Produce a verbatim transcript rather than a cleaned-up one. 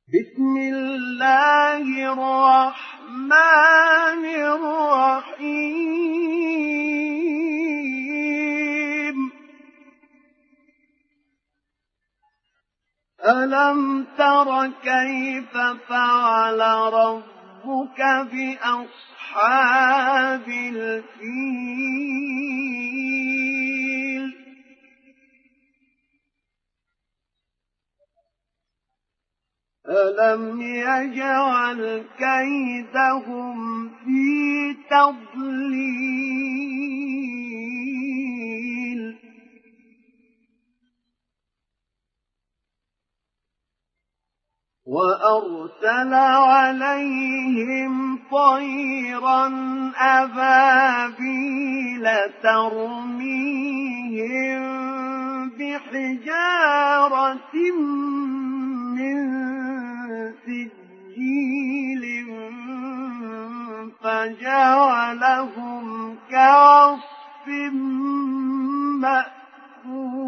بسم الله الرحمن الرحيم ألم تر كيف فعل ربك بأصحاب الفيل ألم يجعل كيدهم في تضليل وأرسل عليهم طيرا أبابيل ترميهم بحجارة من سجيل فجعلهم كعصف مأكول